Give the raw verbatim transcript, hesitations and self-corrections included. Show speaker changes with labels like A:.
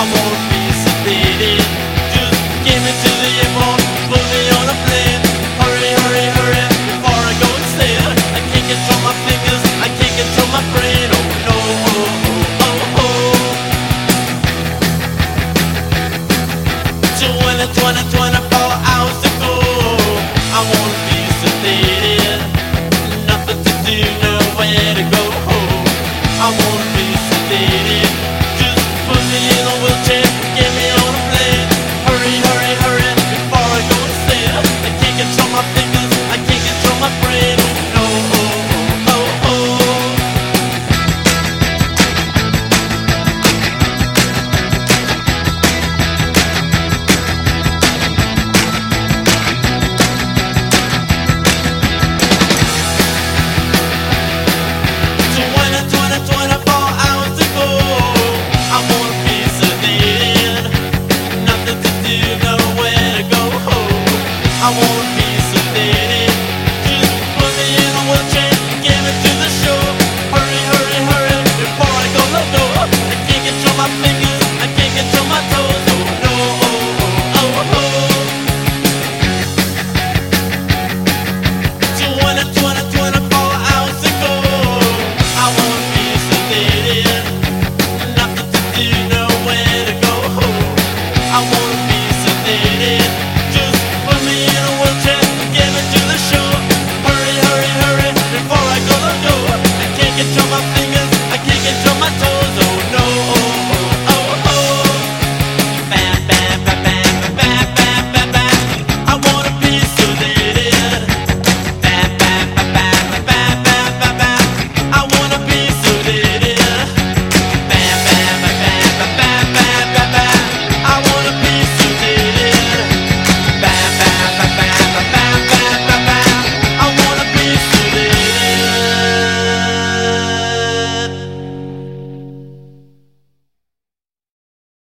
A: won't be sedated. Just get me to the airport, put me on a plane. Hurry, hurry, hurry, before I go insane. I can't control my fingers, I can't control my brain. Oh no, oh, oh, oh. twenty twenty